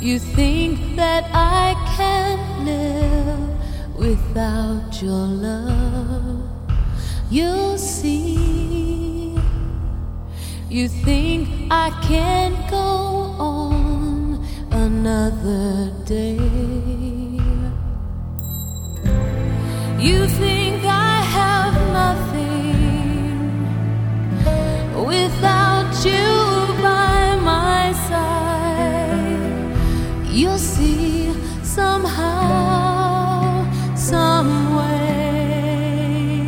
You think that I can't live without your love. You'll see. You think I can't go on another day. You think I have nothing without you by my side. You'll see somehow, some way.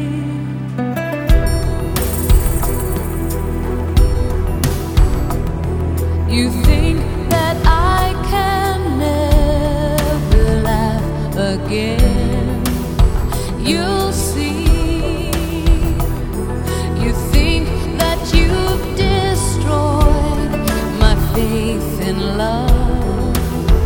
You think that I can never laugh again. You'll see. You think that you've destroyed my faith in love.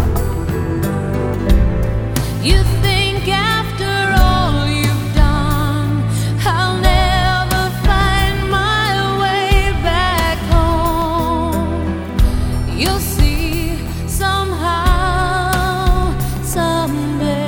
You think after all you've done, I'll never find my way back home. You'll see somehow, someday.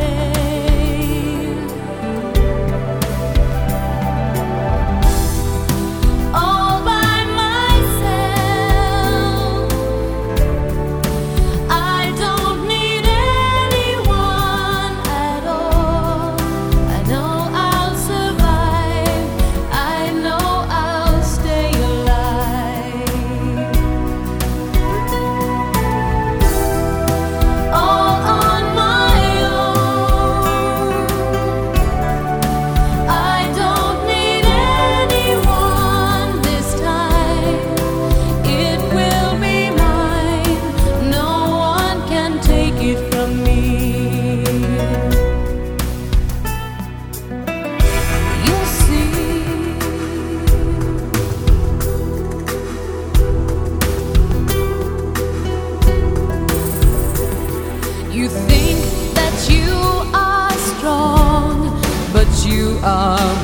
You think that you are strong, but you are